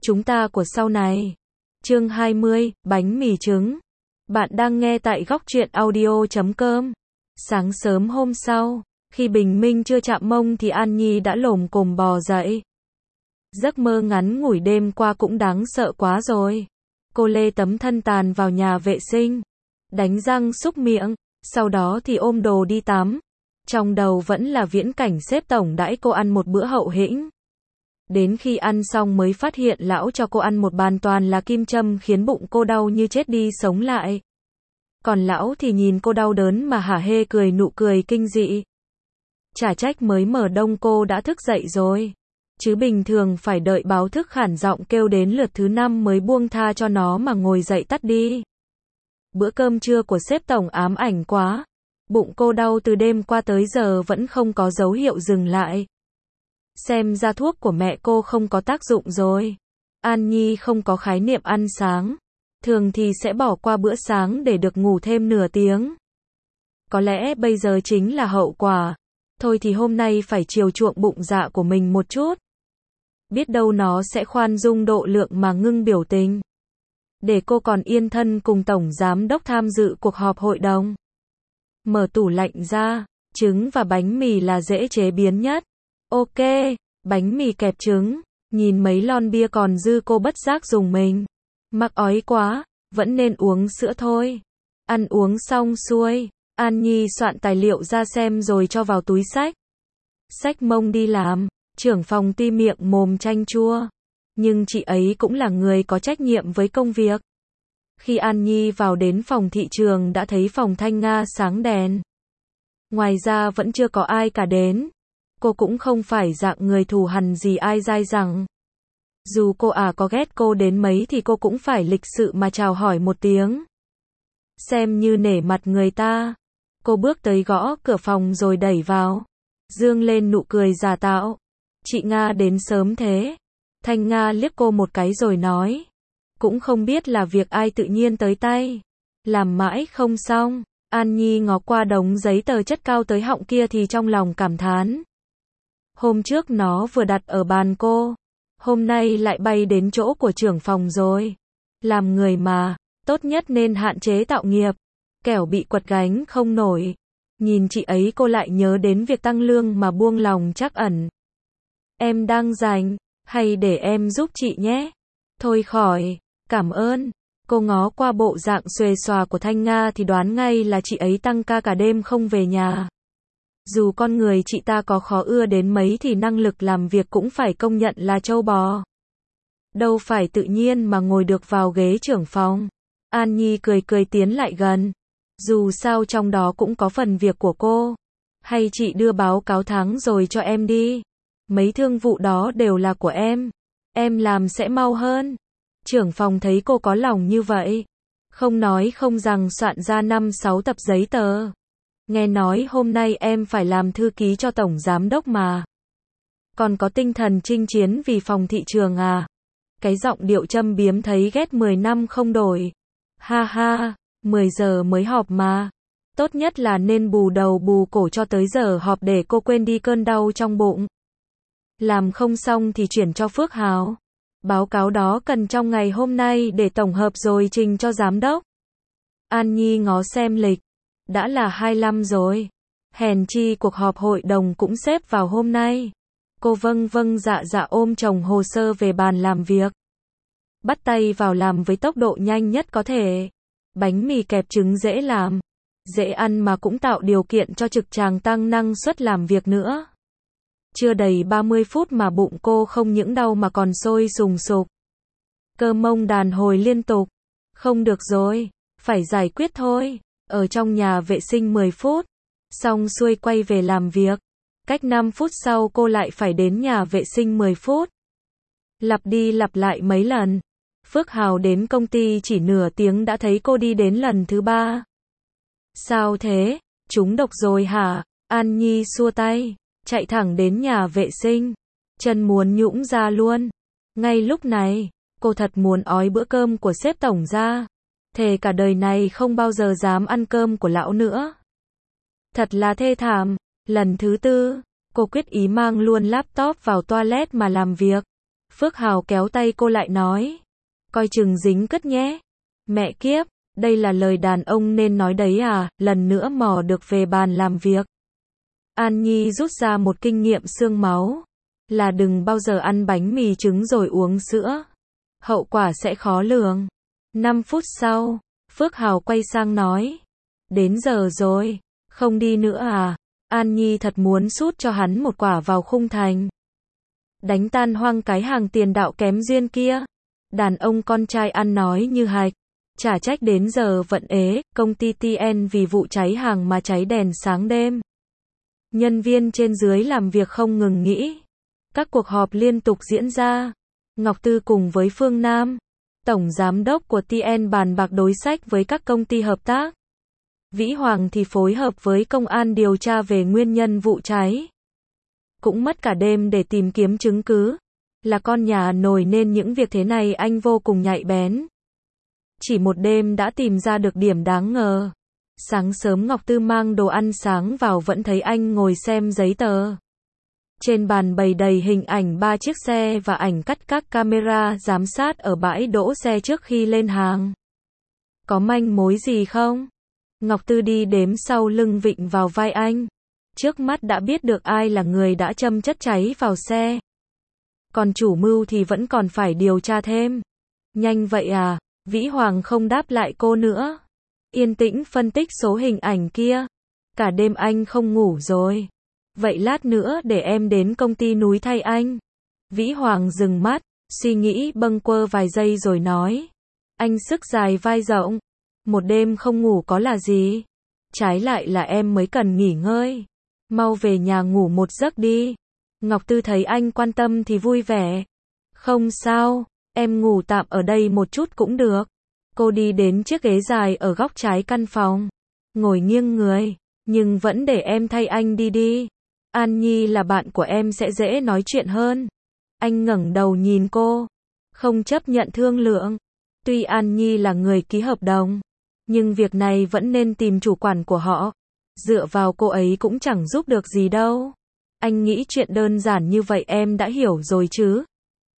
chúng ta của sau này. Chương 20, bánh mì trứng. Bạn đang nghe tại góc truyện audio.com. Sáng sớm hôm sau, khi bình minh chưa chạm mông thì An Nhi đã lồm cồm bò dậy. Giấc mơ ngắn ngủi đêm qua cũng đáng sợ quá rồi. Cô lê tấm thân tàn vào nhà vệ sinh, đánh răng súc miệng, sau đó thì ôm đồ đi tắm. Trong đầu vẫn là viễn cảnh sếp tổng đãi cô ăn một bữa hậu hĩnh. Đến khi ăn xong mới phát hiện lão cho cô ăn một bàn toàn là kim châm khiến bụng cô đau như chết đi sống lại. Còn lão thì nhìn cô đau đớn mà hả hê cười nụ cười kinh dị. Chả trách mới mở đông cô đã thức dậy rồi. Chứ bình thường phải đợi báo thức khản giọng kêu đến lượt thứ 5 mới buông tha cho nó mà ngồi dậy tắt đi. Bữa cơm trưa của sếp tổng ám ảnh quá. Bụng cô đau từ đêm qua tới giờ vẫn không có dấu hiệu dừng lại. Xem ra thuốc của mẹ cô không có tác dụng rồi. An Nhi không có khái niệm ăn sáng. Thường thì sẽ bỏ qua bữa sáng để được ngủ thêm nửa tiếng. Có lẽ bây giờ chính là hậu quả. Thôi thì hôm nay phải chiều chuộng bụng dạ của mình một chút. Biết đâu nó sẽ khoan dung độ lượng mà ngưng biểu tình. Để cô còn yên thân cùng tổng giám đốc tham dự cuộc họp hội đồng. Mở tủ lạnh ra, trứng và bánh mì là dễ chế biến nhất. Ok, bánh mì kẹp trứng, nhìn mấy lon bia còn dư cô bất giác dùng mình. Mắc ói quá, vẫn nên uống sữa thôi. Ăn uống xong xuôi, An Nhi soạn tài liệu ra xem rồi cho vào túi xách. Xách mông đi làm, trưởng phòng tuy miệng mồm chanh chua. Nhưng chị ấy cũng là người có trách nhiệm với công việc. Khi An Nhi vào đến phòng thị trường đã thấy phòng Thanh Nga sáng đèn. Ngoài ra vẫn chưa có ai cả đến. Cô cũng không phải dạng người thù hằn gì ai dai dẳng. Dù cô có ghét cô đến mấy thì cô cũng phải lịch sự mà chào hỏi một tiếng. Xem như nể mặt người ta. Cô bước tới gõ cửa phòng rồi đẩy vào. Dương lên nụ cười giả tạo. Chị Nga đến sớm thế. Thanh Nga liếc cô một cái rồi nói. Cũng không biết là việc ai tự nhiên tới tay. Làm mãi không xong. An Nhi ngó qua đống giấy tờ chất cao tới họng kia thì trong lòng cảm thán. Hôm trước nó vừa đặt ở bàn cô. Hôm nay lại bay đến chỗ của trưởng phòng rồi. Làm người mà, tốt nhất nên hạn chế tạo nghiệp. Kẻo bị quật gánh không nổi. Nhìn chị ấy cô lại nhớ đến việc tăng lương mà buông lòng trắc ẩn. Em đang rảnh, hay để em giúp chị nhé? Thôi khỏi, cảm ơn. Cô ngó qua bộ dạng xuề xòa của Thanh Nga thì đoán ngay là chị ấy tăng ca cả đêm không về nhà. Dù con người chị ta có khó ưa đến mấy thì năng lực làm việc cũng phải công nhận là trâu bò. Đâu phải tự nhiên mà ngồi được vào ghế trưởng phòng. An Nhi cười cười tiến lại gần. Dù sao trong đó cũng có phần việc của cô. Hay chị đưa báo cáo tháng rồi cho em đi. Mấy thương vụ đó đều là của em. Em làm sẽ mau hơn. Trưởng phòng thấy cô có lòng như vậy. Không nói không rằng soạn ra 5-6 tập giấy tờ. Nghe nói hôm nay em phải làm thư ký cho tổng giám đốc mà. Còn có tinh thần chinh chiến vì phòng thị trường à? Cái giọng điệu châm biếm thấy ghét 10 năm không đổi. Ha ha, 10 giờ mới họp mà. Tốt nhất là nên bù đầu bù cổ cho tới giờ họp để cô quên đi cơn đau trong bụng. Làm không xong thì chuyển cho Phước Hào. Báo cáo đó cần trong ngày hôm nay để tổng hợp rồi trình cho giám đốc. An Nhi ngó xem lịch. Đã là 25 rồi. Hèn chi cuộc họp hội đồng cũng xếp vào hôm nay. Cô vâng dạ ôm chồng hồ sơ về bàn làm việc. Bắt tay vào làm với tốc độ nhanh nhất có thể. Bánh mì kẹp trứng dễ làm, dễ ăn mà cũng tạo điều kiện cho trực tràng tăng năng suất làm việc nữa. Chưa đầy 30 phút mà bụng cô không những đau mà còn sôi sùng sục. Cơ mông đàn hồi liên tục. Không được rồi, phải giải quyết thôi. Ở trong nhà vệ sinh 10 phút. Xong xuôi quay về làm việc. Cách 5 phút sau cô lại phải đến nhà vệ sinh 10 phút. Lặp đi lặp lại mấy lần. Phước Hào đến công ty chỉ nửa tiếng đã thấy cô đi đến lần thứ 3. Sao thế? Trúng độc rồi hả? An Nhi xua tay, chạy thẳng đến nhà vệ sinh. Chân muốn nhũn ra luôn. Ngay lúc này, cô thật muốn ói bữa cơm của sếp tổng ra. Thề cả đời này không bao giờ dám ăn cơm của lão nữa. Thật là thê thảm. Lần thứ 4, cô quyết ý mang luôn laptop vào toilet mà làm việc. Phước Hào kéo tay cô lại nói. Coi chừng dính cứt nhé. Mẹ kiếp, đây là lời đàn ông nên nói đấy à, lần nữa mò được về bàn làm việc. An Nhi rút ra một kinh nghiệm xương máu. Là đừng bao giờ ăn bánh mì trứng rồi uống sữa. Hậu quả sẽ khó lường. 5 phút sau, Phước Hào quay sang nói. Đến giờ rồi, không đi nữa à? An Nhi thật muốn sút cho hắn một quả vào khung thành. Đánh tan hoang cái hàng tiền đạo kém duyên kia. Đàn ông con trai ăn nói như hạch. Chả trách đến giờ vẫn ế, công ty TN vì vụ cháy hàng mà cháy đèn sáng đêm. Nhân viên trên dưới làm việc không ngừng nghỉ. Các cuộc họp liên tục diễn ra. Ngọc Tư cùng với Phương Nam, tổng giám đốc của TN bàn bạc đối sách với các công ty hợp tác. Vĩ Hoàng thì phối hợp với công an điều tra về nguyên nhân vụ cháy. Cũng mất cả đêm để tìm kiếm chứng cứ. Là con nhà nổi nên những việc thế này anh vô cùng nhạy bén. Chỉ một đêm đã tìm ra được điểm đáng ngờ. Sáng sớm Ngọc Tư mang đồ ăn sáng vào vẫn thấy anh ngồi xem giấy tờ. Trên bàn bày đầy hình ảnh 3 chiếc xe và ảnh cắt các camera giám sát ở bãi đỗ xe trước khi lên hàng. Có manh mối gì không? Ngọc Tư đi đếm sau lưng vịn vào vai anh. Trước mắt đã biết được ai là người đã châm chất cháy vào xe. Còn chủ mưu thì vẫn còn phải điều tra thêm. Nhanh vậy à? Vĩ Hoàng không đáp lại cô nữa. Yên tĩnh phân tích số hình ảnh kia. Cả đêm anh không ngủ rồi. Vậy lát nữa để em đến công ty núi thay anh. Vĩ Hoàng dừng mắt, suy nghĩ bâng quơ vài giây rồi nói. Anh sức dài vai rộng. Một đêm không ngủ có là gì. Trái lại là em mới cần nghỉ ngơi. Mau về nhà ngủ một giấc đi. Ngọc Tư thấy anh quan tâm thì vui vẻ. Không sao, em ngủ tạm ở đây một chút cũng được. Cô đi đến chiếc ghế dài ở góc trái căn phòng. Ngồi nghiêng người, nhưng vẫn để em thay anh đi đi. An Nhi là bạn của em sẽ dễ nói chuyện hơn. Anh ngẩng đầu nhìn cô. Không chấp nhận thương lượng. Tuy An Nhi là người ký hợp đồng, nhưng việc này vẫn nên tìm chủ quản của họ. Dựa vào cô ấy cũng chẳng giúp được gì đâu. Anh nghĩ chuyện đơn giản như vậy em đã hiểu rồi chứ.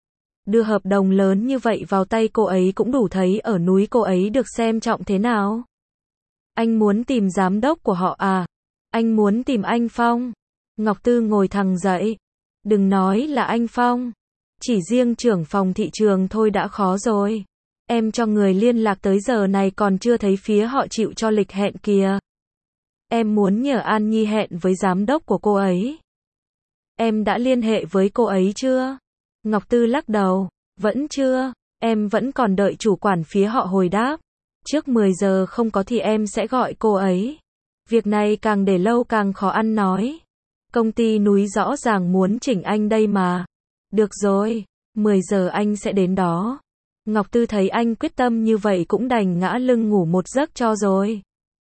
Đưa hợp đồng lớn như vậy vào tay cô ấy cũng đủ thấy ở núi cô ấy được xem trọng thế nào. Anh muốn tìm giám đốc của họ à? Anh muốn tìm anh Phong. Ngọc Tư ngồi thẳng dậy. Đừng nói là anh Phong. Chỉ riêng trưởng phòng thị trường thôi đã khó rồi. Em cho người liên lạc tới giờ này còn chưa thấy phía họ chịu cho lịch hẹn kìa. Em muốn nhờ An Nhi hẹn với giám đốc của cô ấy. Em đã liên hệ với cô ấy chưa? Ngọc Tư lắc đầu. Vẫn chưa. Em vẫn còn đợi chủ quản phía họ hồi đáp. Trước 10 giờ không có thì em sẽ gọi cô ấy. Việc này càng để lâu càng khó ăn nói. Công ty núi rõ ràng muốn chỉnh anh đây mà. Được rồi, 10 giờ anh sẽ đến đó. Ngọc Tư thấy anh quyết tâm như vậy cũng đành ngã lưng ngủ một giấc cho rồi.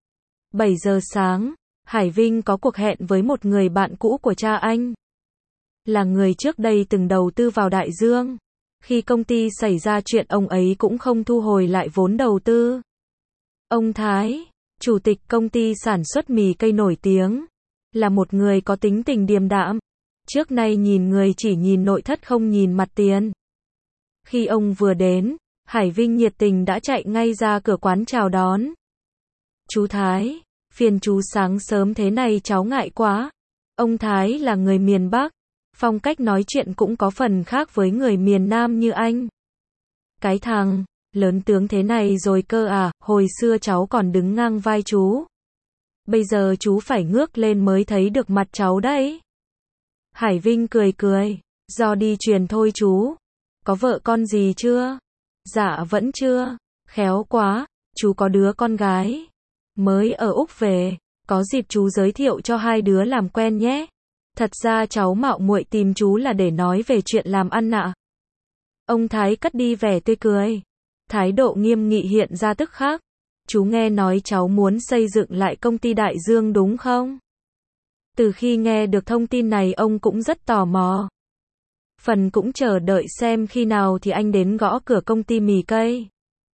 7 giờ sáng, Hải Vinh có cuộc hẹn với một người bạn cũ của cha anh. Là người trước đây từng đầu tư vào Đại Dương. Khi công ty xảy ra chuyện ông ấy cũng không thu hồi lại vốn đầu tư. Ông Thái, chủ tịch công ty sản xuất mì cây nổi tiếng, là một người có tính tình điềm đạm. Trước nay nhìn người chỉ nhìn nội thất không nhìn mặt tiền. Khi ông vừa đến, Hải Vinh nhiệt tình đã chạy ngay ra cửa quán chào đón. Chú Thái, phiền chú sáng sớm thế này cháu ngại quá. Ông Thái là người miền Bắc, phong cách nói chuyện cũng có phần khác với người miền Nam như anh. Cái thằng, lớn tướng thế này rồi cơ à, hồi xưa cháu còn đứng ngang vai chú. Bây giờ chú phải ngước lên mới thấy được mặt cháu đấy. Hải Vinh cười cười, do đi truyền thôi chú. Có vợ con gì chưa? Dạ vẫn chưa. Khéo quá, chú có đứa con gái. Mới ở Úc về, có dịp chú giới thiệu cho hai đứa làm quen nhé. Thật ra cháu mạo muội tìm chú là để nói về chuyện làm ăn ạ. Ông Thái cất đi vẻ tươi cười. Thái độ nghiêm nghị hiện ra tức khắc. Chú nghe nói cháu muốn xây dựng lại công ty Đại Dương đúng không? Từ khi nghe được thông tin này ông cũng rất tò mò. Phần cũng chờ đợi xem khi nào thì anh đến gõ cửa công ty mì cây.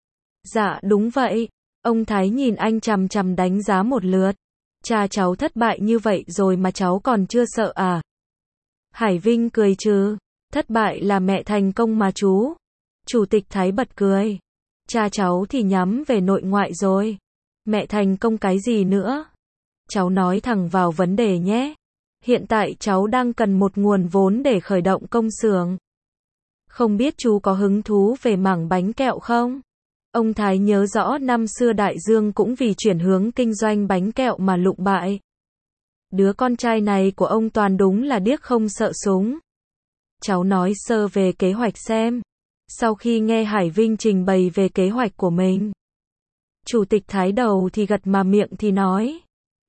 Dạ đúng vậy. Ông Thái nhìn anh chằm chằm đánh giá một lượt. Cha cháu thất bại như vậy rồi mà cháu còn chưa sợ à? Hải Vinh cười trừ. Thất bại là mẹ thành công mà chú. Chủ tịch Thái bật cười. Cha cháu thì nhắm về nội ngoại rồi. Mẹ thành công cái gì nữa? Cháu nói thẳng vào vấn đề nhé. Hiện tại cháu đang cần một nguồn vốn để khởi động công xưởng. Không biết chú có hứng thú về mảng bánh kẹo không? Ông Thái nhớ rõ năm xưa Đại Dương cũng vì chuyển hướng kinh doanh bánh kẹo mà lụng bại. Đứa con trai này của ông toàn đúng là điếc không sợ súng. Cháu nói sơ về kế hoạch xem. Sau khi nghe Hải Vinh trình bày về kế hoạch của mình, Chủ tịch Thái đầu thì gật mà miệng thì nói.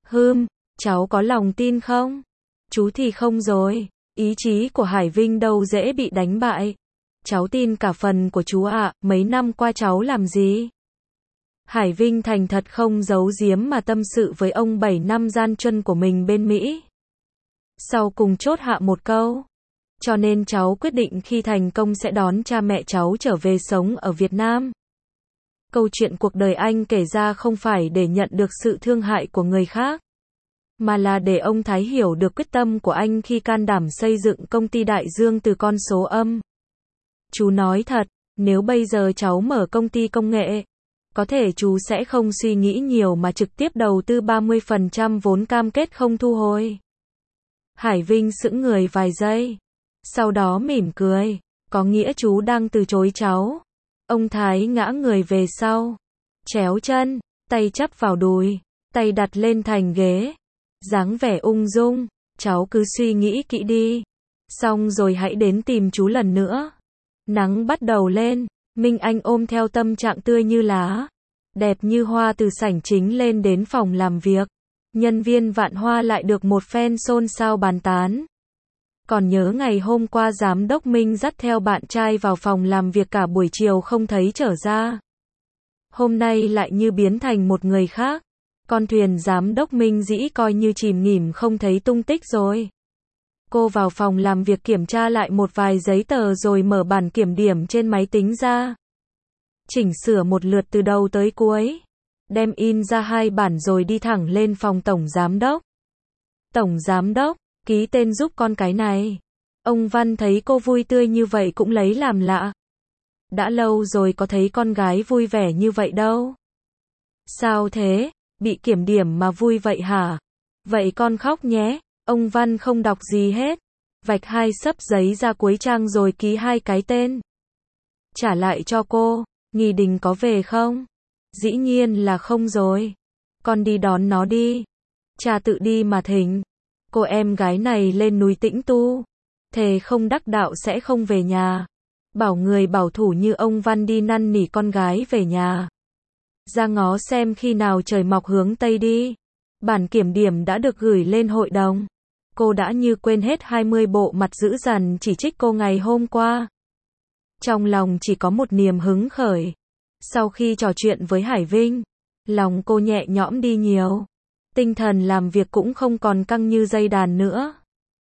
Cháu có lòng tin không? Chú thì không rồi. Ý chí của Hải Vinh đâu dễ bị đánh bại. Cháu tin cả phần của chú ạ. Mấy năm qua cháu làm gì? Hải Vinh thành thật không giấu giếm mà tâm sự với ông 7 năm gian truân của mình bên Mỹ. Sau cùng chốt hạ một câu. Cho nên cháu quyết định khi thành công sẽ đón cha mẹ cháu trở về sống ở Việt Nam. Câu chuyện cuộc đời anh kể ra không phải để nhận được sự thương hại của người khác, mà là để ông Thái hiểu được quyết tâm của anh khi can đảm xây dựng công ty Đại Dương từ con số âm. Chú nói thật, nếu bây giờ cháu mở công ty công nghệ, có thể chú sẽ không suy nghĩ nhiều mà trực tiếp đầu tư 30% vốn cam kết không thu hồi. Hải Vinh sững người vài giây, sau đó mỉm cười. Có nghĩa chú đang từ chối cháu. Ông Thái ngã người về sau, chéo chân, tay chắp vào đùi, tay đặt lên thành ghế, dáng vẻ ung dung. Cháu cứ suy nghĩ kỹ đi, xong rồi hãy đến tìm chú lần nữa. Nắng bắt đầu lên, Minh Anh ôm theo tâm trạng tươi như lá, đẹp như hoa từ sảnh chính lên đến phòng làm việc. Nhân viên Vạn Hoa lại được một phen xôn xao bàn tán. Còn nhớ ngày hôm qua giám đốc Minh dắt theo bạn trai vào phòng làm việc cả buổi chiều không thấy trở ra. Hôm nay lại như biến thành một người khác. Con thuyền giám đốc Minh dĩ coi như chìm nghỉm không thấy tung tích rồi. Cô vào phòng làm việc kiểm tra lại một vài giấy tờ rồi mở bản kiểm điểm trên máy tính ra. Chỉnh sửa một lượt từ đầu tới cuối. Đem in ra 2 bản rồi đi thẳng lên phòng tổng giám đốc. Tổng giám đốc, ký tên giúp con cái này. Ông Văn thấy cô vui tươi như vậy cũng lấy làm lạ. Đã lâu rồi có thấy con gái vui vẻ như vậy đâu. Sao thế, bị kiểm điểm mà vui vậy hả? Vậy con khóc nhé. Ông Văn không đọc gì hết. Vạch 2 xấp giấy ra cuối trang rồi ký 2 cái tên. Trả lại cho cô. Nghi Đình có về không? Dĩ nhiên là không rồi. Con đi đón nó đi. Cha tự đi mà thỉnh. Cô em gái này lên núi tĩnh tu. Thề không đắc đạo sẽ không về nhà. Bảo người bảo thủ như ông Văn đi năn nỉ con gái về nhà. Ra ngó xem khi nào trời mọc hướng Tây đi. Bản kiểm điểm đã được gửi lên hội đồng. Cô đã như quên hết 20 bộ mặt dữ dằn chỉ trích cô ngày hôm qua. Trong lòng chỉ có một niềm hứng khởi. Sau khi trò chuyện với Hải Vinh, lòng cô nhẹ nhõm đi nhiều. Tinh thần làm việc cũng không còn căng như dây đàn nữa,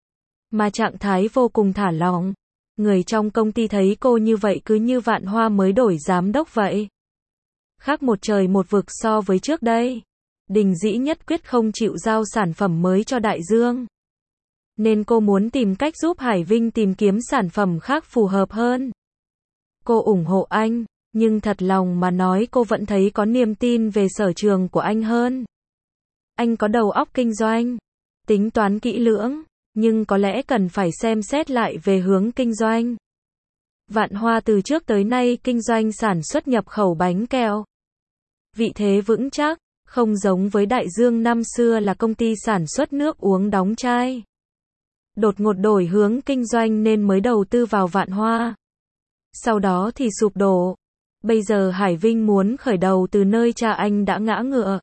mà trạng thái vô cùng thả lỏng. Người trong công ty thấy cô như vậy cứ như Vạn Hoa mới đổi giám đốc vậy. Khác một trời một vực so với trước đây. Đình Dĩ nhất quyết không chịu giao sản phẩm mới cho Đại Dương. Nên cô muốn tìm cách giúp Hải Vinh tìm kiếm sản phẩm khác phù hợp hơn. Cô ủng hộ anh, nhưng thật lòng mà nói cô vẫn thấy có niềm tin về sở trường của anh hơn. Anh có đầu óc kinh doanh, tính toán kỹ lưỡng, nhưng có lẽ cần phải xem xét lại về hướng kinh doanh. Vạn Hoa từ trước tới nay kinh doanh sản xuất nhập khẩu bánh kẹo. Vị thế vững chắc, không giống với Đại Dương năm xưa là công ty sản xuất nước uống đóng chai. Đột ngột đổi hướng kinh doanh nên mới đầu tư vào Vạn Hoa. Sau đó thì sụp đổ. Bây giờ Hải Vinh muốn khởi đầu từ nơi cha anh đã ngã ngựa.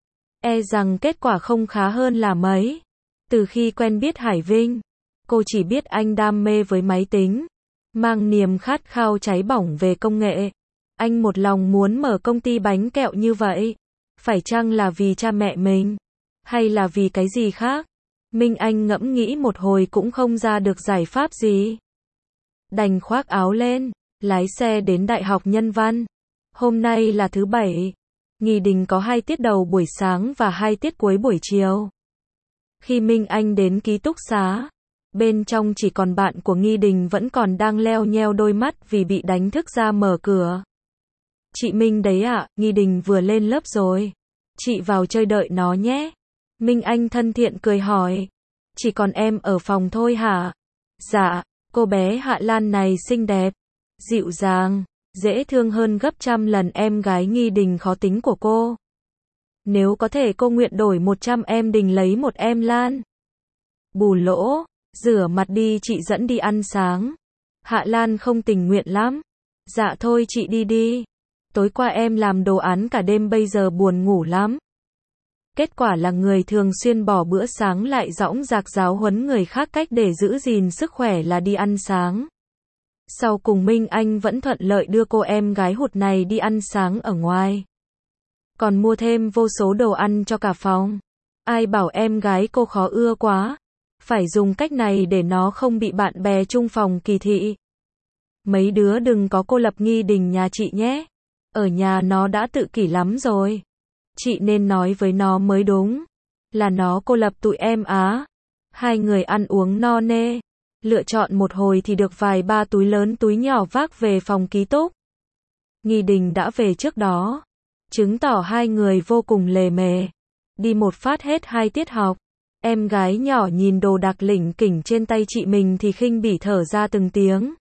E rằng kết quả không khá hơn là mấy. Từ khi quen biết Hải Vinh, cô chỉ biết anh đam mê với máy tính, mang niềm khát khao cháy bỏng về công nghệ. Anh một lòng muốn mở công ty bánh kẹo như vậy. Phải chăng là vì cha mẹ mình? Hay là vì cái gì khác? Minh Anh ngẫm nghĩ một hồi cũng không ra được giải pháp gì. Đành khoác áo lên, lái xe đến Đại học Nhân văn. Hôm nay là thứ Bảy. Nghi Đình có 2 tiết đầu buổi sáng và 2 tiết cuối buổi chiều. Khi Minh Anh đến ký túc xá, Bên trong chỉ còn bạn của Nghi Đình vẫn còn đang leo nheo đôi mắt vì bị đánh thức ra mở cửa. Chị Minh đấy ạ, Nghi Đình vừa lên lớp rồi. Chị vào chơi đợi nó nhé. Minh Anh thân thiện cười hỏi. Chỉ còn em ở phòng thôi hả? Dạ, cô bé Hạ Lan này xinh đẹp, dịu dàng, dễ thương hơn gấp trăm lần em gái Nghi Đình khó tính của cô. Nếu có thể cô nguyện đổi 100 em Đình lấy một em Lan. Bù lỗ, rửa mặt đi chị dẫn đi ăn sáng. Hạ Lan không tình nguyện lắm. Dạ thôi chị đi đi. Tối qua em làm đồ án cả đêm bây giờ buồn ngủ lắm. Kết quả là người thường xuyên bỏ bữa sáng lại dõng dạc giáo huấn người khác cách để giữ gìn sức khỏe là đi ăn sáng. Sau cùng Minh Anh vẫn thuận lợi đưa cô em gái hụt này đi ăn sáng ở ngoài. Còn mua thêm vô số đồ ăn cho cả phòng. Ai bảo em gái cô khó ưa quá. Phải dùng cách này để nó không bị bạn bè chung phòng kỳ thị. Mấy đứa đừng có cô lập Nghi Đình nhà chị nhé. Ở nhà nó đã tự kỷ lắm rồi. Chị nên nói với nó mới đúng. Là nó cô lập tụi em á. Hai người ăn uống no nê. Lựa chọn một hồi thì được vài ba túi lớn túi nhỏ vác về phòng ký túc. Nghi Đình đã về trước đó. Chứng tỏ hai người vô cùng lề mề. Đi một phát hết 2 tiết học. Em gái nhỏ nhìn đồ đạc lỉnh kỉnh trên tay chị mình thì khinh bỉ thở ra từng tiếng.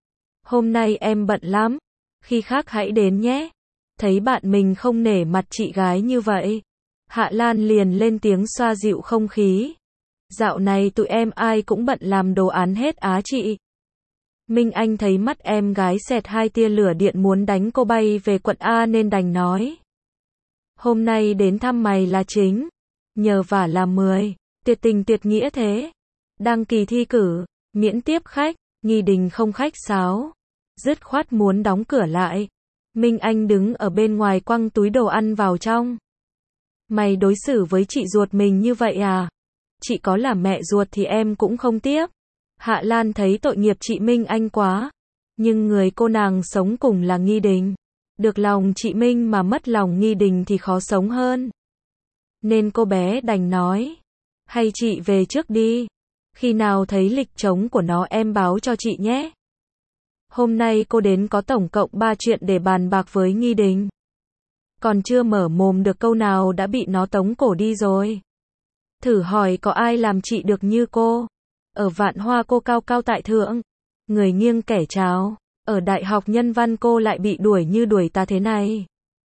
Hôm nay em bận lắm. Khi khác hãy đến nhé. Thấy bạn mình không nể mặt chị gái như vậy. Hạ Lan liền lên tiếng xoa dịu không khí. Dạo này tụi em ai cũng bận làm đồ án hết á chị. Minh Anh thấy mắt em gái xẹt 2 tia lửa điện muốn đánh cô bay về quận A nên đành nói. Hôm nay đến thăm mày là chính. Nhờ vả là 10. Tuyệt tình tuyệt nghĩa thế. Đăng kỳ thi cử. Miễn tiếp khách. Nghi Đình không khách sáo. Dứt khoát muốn đóng cửa lại. Minh Anh đứng ở bên ngoài quăng túi đồ ăn vào trong. Mày đối xử với chị ruột mình như vậy à? Chị có là mẹ ruột thì em cũng không tiếp. Hạ Lan thấy tội nghiệp chị Minh Anh quá. Nhưng người cô nàng sống cùng là Nghi Đình. Được lòng chị Minh mà mất lòng Nghi Đình thì khó sống hơn. Nên cô bé đành nói. Hay chị về trước đi. Khi nào thấy lịch trống của nó em báo cho chị nhé. Hôm nay cô đến có tổng cộng 3 chuyện để bàn bạc với Nghi Đình. Còn chưa mở mồm được câu nào đã bị nó tống cổ đi rồi. Thử hỏi có ai làm chị được như cô. Ở Vạn Hoa cô cao cao tại thượng. Người nghiêng kẻ tráo. Ở Đại học Nhân văn cô lại bị đuổi như đuổi ta thế này.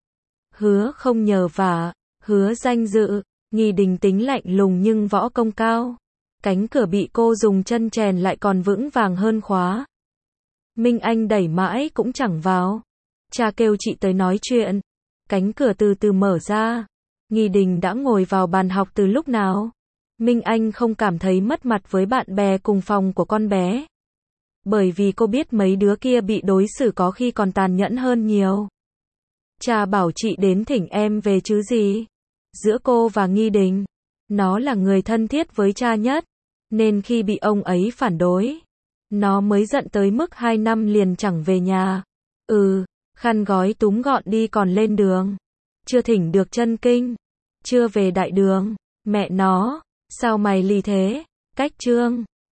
Hứa không nhờ vả. Hứa danh dự. Nghi Đình tính lạnh lùng nhưng võ công cao. Cánh cửa bị cô dùng chân chèn lại còn vững vàng hơn khóa. Minh Anh đẩy mãi cũng chẳng vào. Cha kêu chị tới nói chuyện. Cánh cửa từ từ mở ra. Nghi Đình đã ngồi vào bàn học từ lúc nào. Minh Anh không cảm thấy mất mặt với bạn bè cùng phòng của con bé. Bởi vì cô biết mấy đứa kia bị đối xử có khi còn tàn nhẫn hơn nhiều. Cha bảo chị đến thỉnh em về chứ gì. Giữa cô và Nghi Đình, nó là người thân thiết với cha nhất. Nên khi bị ông ấy phản đối, nó mới giận tới mức 2 năm liền chẳng về nhà. Khăn gói túm gọn đi còn lên đường. Chưa thỉnh được chân kinh. Chưa về đại đường. Mẹ nó, sao mày lì thế? Cách chương.